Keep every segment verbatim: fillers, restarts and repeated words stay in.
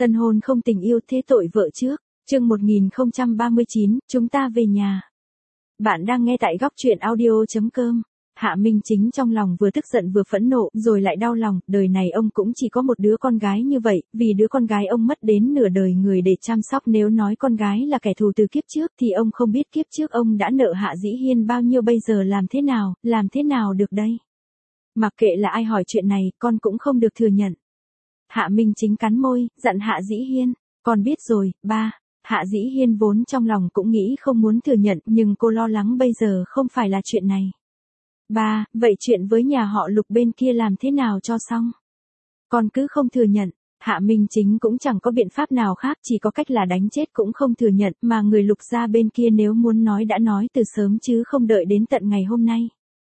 Tân hôn không tình yêu thế tội vợ trước. Chương một nghìn không trăm ba mươi chín, chúng ta về nhà. Bạn đang nghe tại góc truyện audio chấm com. Hạ Minh Chính trong lòng vừa tức giận vừa phẫn nộ, rồi lại đau lòng, đời này ông cũng chỉ có một đứa con gái như vậy, vì đứa con gái ông mất đến nửa đời người để chăm sóc. Nếu nói con gái là kẻ thù từ kiếp trước thì ông không biết kiếp trước ông đã nợ Hạ Dĩ Hiên bao nhiêu, bây giờ làm thế nào, làm thế nào được đây? Mặc kệ là ai hỏi chuyện này, con cũng không được thừa nhận. Hạ Minh Chính cắn môi, dặn Hạ Dĩ Hiên, con biết rồi, ba. Hạ Dĩ Hiên vốn trong lòng cũng nghĩ không muốn thừa nhận, nhưng cô lo lắng bây giờ không phải là chuyện này. Ba, vậy chuyện với nhà họ Lục bên kia làm thế nào cho xong? Con cứ không thừa nhận. Hạ Minh Chính cũng chẳng có biện pháp nào khác, chỉ có cách là đánh chết cũng không thừa nhận, mà người Lục gia bên kia nếu muốn nói đã nói từ sớm chứ không đợi đến tận ngày hôm nay.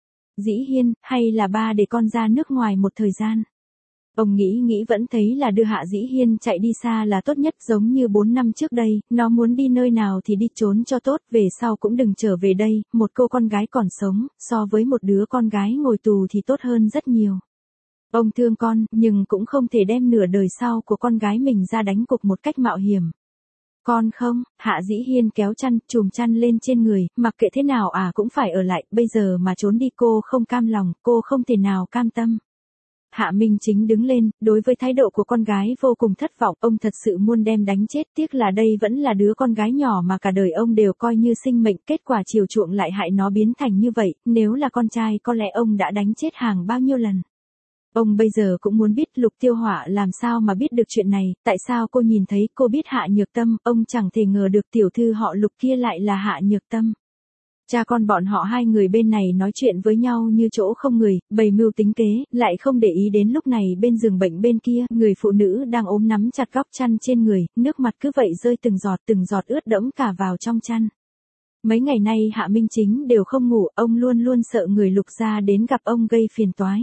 Dĩ Hiên, hay là ba để con ra nước ngoài một thời gian? Ông nghĩ nghĩ vẫn thấy là đưa Hạ Dĩ Hiên chạy đi xa là tốt nhất, giống như bốn năm trước đây, nó muốn đi nơi nào thì đi trốn cho tốt, về sau cũng đừng trở về đây, một cô con gái còn sống, so với một đứa con gái ngồi tù thì tốt hơn rất nhiều. Ông thương con, nhưng cũng không thể đem nửa đời sau của con gái mình ra đánh cuộc một cách mạo hiểm. Con không, Hạ Dĩ Hiên kéo chăn, chùm chăn lên trên người, mặc kệ thế nào à cũng phải ở lại, bây giờ mà trốn đi cô không cam lòng, cô không thể nào cam tâm. Hạ Minh Chính đứng lên, đối với thái độ của con gái vô cùng thất vọng, ông thật sự muốn đem đánh chết, tiếc là đây vẫn là đứa con gái nhỏ mà cả đời ông đều coi như sinh mệnh, kết quả chiều chuộng lại hại nó biến thành như vậy, nếu là con trai có lẽ ông đã đánh chết hàng bao nhiêu lần. Ông bây giờ cũng muốn biết Lục Tiêu Họa làm sao mà biết được chuyện này, tại sao cô nhìn thấy cô biết Hạ Nhược Tâm, ông chẳng thể ngờ được tiểu thư họ Lục kia lại là Hạ Nhược Tâm. Cha con bọn họ hai người bên này nói chuyện với nhau như chỗ không người, bày mưu tính kế, lại không để ý đến lúc này bên giường bệnh bên kia, người phụ nữ đang ôm nắm chặt góc chăn trên người, nước mặt cứ vậy rơi từng giọt từng giọt ướt đẫm cả vào trong chăn. Mấy ngày nay Hạ Minh Chính đều không ngủ, ông luôn luôn sợ người Lục gia đến gặp ông gây phiền toái.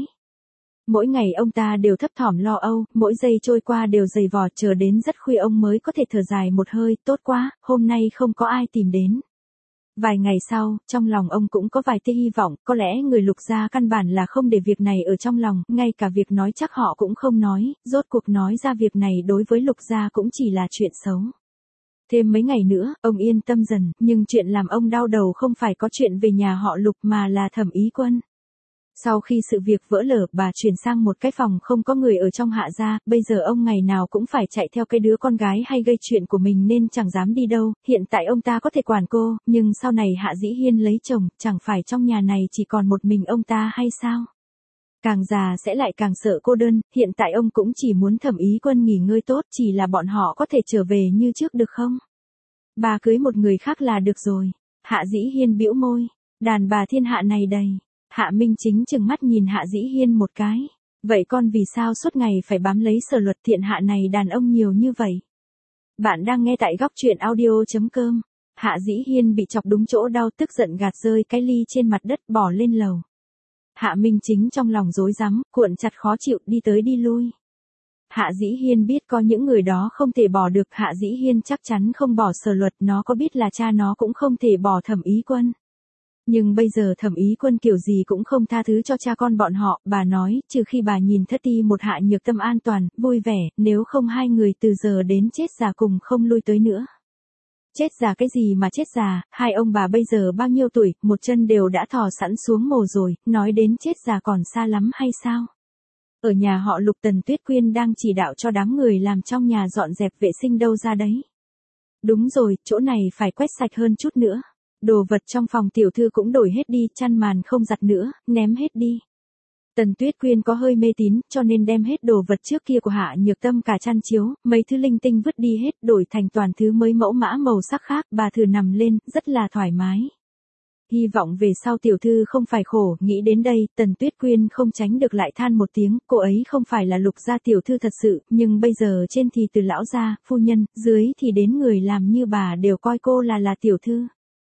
Mỗi ngày ông ta đều thấp thỏm lo âu, mỗi giây trôi qua đều dày vò, chờ đến rất khuya ông mới có thể thở dài một hơi, tốt quá, hôm nay không có ai tìm đến. Vài ngày sau, trong lòng ông cũng có vài tia hy vọng, có lẽ người Lục gia căn bản là không để việc này ở trong lòng, ngay cả việc nói chắc họ cũng không nói, rốt cuộc nói ra việc này đối với Lục gia cũng chỉ là chuyện xấu. Thêm mấy ngày nữa, ông yên tâm dần, nhưng chuyện làm ông đau đầu không phải có chuyện về nhà họ Lục mà là Thẩm Ý Quân. Sau khi sự việc vỡ lở, bà chuyển sang một cái phòng không có người ở trong Hạ gia, bây giờ ông ngày nào cũng phải chạy theo cái đứa con gái hay gây chuyện của mình nên chẳng dám đi đâu, hiện tại ông ta có thể quản cô, nhưng sau này Hạ Dĩ Hiên lấy chồng, chẳng phải trong nhà này chỉ còn một mình ông ta hay sao? Càng già sẽ lại càng sợ cô đơn, hiện tại ông cũng chỉ muốn Thẩm Ý Quân nghỉ ngơi tốt, chỉ là bọn họ có thể trở về như trước được không? Bà cưới một người khác là được rồi. Hạ Dĩ Hiên bĩu môi, đàn bà thiên hạ này đầy. Hạ Minh Chính chừng mắt nhìn Hạ Dĩ Hiên một cái. Vậy con vì sao suốt ngày phải bám lấy Sở Luật, thiên hạ này đàn ông nhiều như vậy? Bạn đang nghe tại góc truyện audio chấm com. Hạ Dĩ Hiên bị chọc đúng chỗ đau, tức giận gạt rơi cái ly trên mặt đất bỏ lên lầu. Hạ Minh Chính trong lòng rối rắm, cuộn chặt khó chịu, đi tới đi lui. Hạ Dĩ Hiên biết có những người đó không thể bỏ được, Hạ Dĩ Hiên chắc chắn không bỏ Sở Luật, nó có biết là cha nó cũng không thể bỏ Thẩm Ý Quân. Nhưng bây giờ Thẩm Ý Quân kiểu gì cũng không tha thứ cho cha con bọn họ, bà nói, trừ khi bà nhìn thất ti một Hạ Nhược Tâm an toàn, vui vẻ, nếu không hai người từ giờ đến chết già cùng không lui tới nữa. Chết già cái gì mà chết già, hai ông bà bây giờ bao nhiêu tuổi, một chân đều đã thò sẵn xuống mồ rồi, nói đến chết già còn xa lắm hay sao? Ở nhà họ Lục, Tần Tuyết Quyên đang chỉ đạo cho đám người làm trong nhà dọn dẹp vệ sinh đâu ra đấy. Đúng rồi, chỗ này phải quét sạch hơn chút nữa. Đồ vật trong phòng tiểu thư cũng đổi hết đi, chăn màn không giặt nữa, ném hết đi. Tần Tuyết Quyên có hơi mê tín, cho nên đem hết đồ vật trước kia của Hạ Nhược Tâm, cả chăn chiếu, mấy thứ linh tinh vứt đi hết, đổi thành toàn thứ mới mẫu mã màu sắc khác, bà thử nằm lên, rất là thoải mái. Hy vọng về sau tiểu thư không phải khổ, nghĩ đến đây, Tần Tuyết Quyên không tránh được lại than một tiếng, cô ấy không phải là Lục gia tiểu thư thật sự, nhưng bây giờ trên thì từ lão gia, phu nhân, dưới thì đến người làm như bà đều coi cô là là tiểu thư.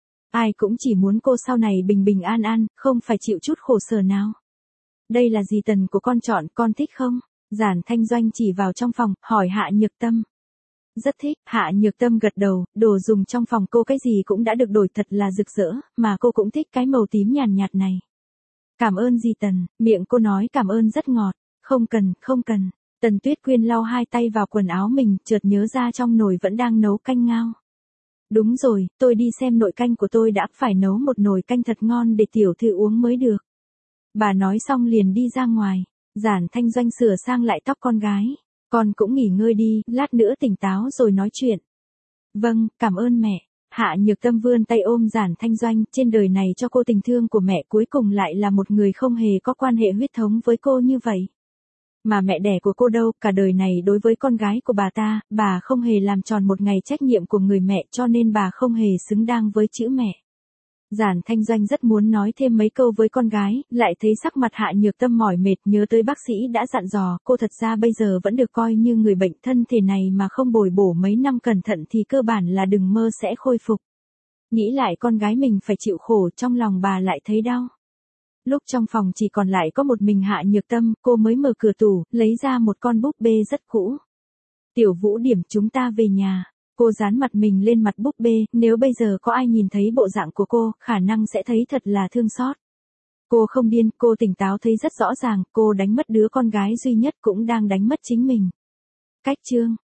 Ai cũng chỉ muốn cô sau này bình bình an an, không phải chịu chút khổ sở nào. Đây là gì Tần của con chọn, con thích không? Giản Thanh Doanh chỉ vào trong phòng, hỏi Hạ Nhược Tâm. Rất thích, Hạ Nhược Tâm gật đầu, đồ dùng trong phòng cô cái gì cũng đã được đổi thật là rực rỡ, mà cô cũng thích cái màu tím nhàn nhạt này. Cảm ơn gì Tần, miệng cô nói cảm ơn rất ngọt, không cần, không cần. Tần Tuyết Quyên lau hai tay vào quần áo mình, chợt nhớ ra trong nồi vẫn đang nấu canh ngao. Đúng rồi, tôi đi xem nội canh của tôi đã, phải nấu một nồi canh thật ngon để tiểu thư uống mới được. Bà nói xong liền đi ra ngoài. Giản Thanh Doanh sửa sang lại tóc con gái. Con cũng nghỉ ngơi đi, lát nữa tỉnh táo rồi nói chuyện. Vâng, cảm ơn mẹ. Hạ Nhược Tâm vươn tay ôm Giản Thanh Doanh, trên đời này cho cô tình thương của mẹ cuối cùng lại là một người không hề có quan hệ huyết thống với cô như vậy. Mà mẹ đẻ của cô đâu, cả đời này đối với con gái của bà ta, bà không hề làm tròn một ngày trách nhiệm của người mẹ cho nên bà không hề xứng đáng với chữ mẹ. Giản Thanh Doanh rất muốn nói thêm mấy câu với con gái, lại thấy sắc mặt Hạ Nhược Tâm mỏi mệt, nhớ tới bác sĩ đã dặn dò, cô thật ra bây giờ vẫn được coi như người bệnh, thân thể này mà không bồi bổ mấy năm cẩn thận thì cơ bản là đừng mơ sẽ khôi phục. Nghĩ lại con gái mình phải chịu khổ, trong lòng bà lại thấy đau. Lúc trong phòng chỉ còn lại có một mình Hạ Nhược Tâm, cô mới mở cửa tủ, lấy ra một con búp bê rất cũ. Tiểu Vũ Điểm, chúng ta về nhà. Cô dán mặt mình lên mặt búp bê, nếu bây giờ có ai nhìn thấy bộ dạng của cô, khả năng sẽ thấy thật là thương xót. Cô không điên, cô tỉnh táo thấy rất rõ ràng, cô đánh mất đứa con gái duy nhất cũng đang đánh mất chính mình. Cách chương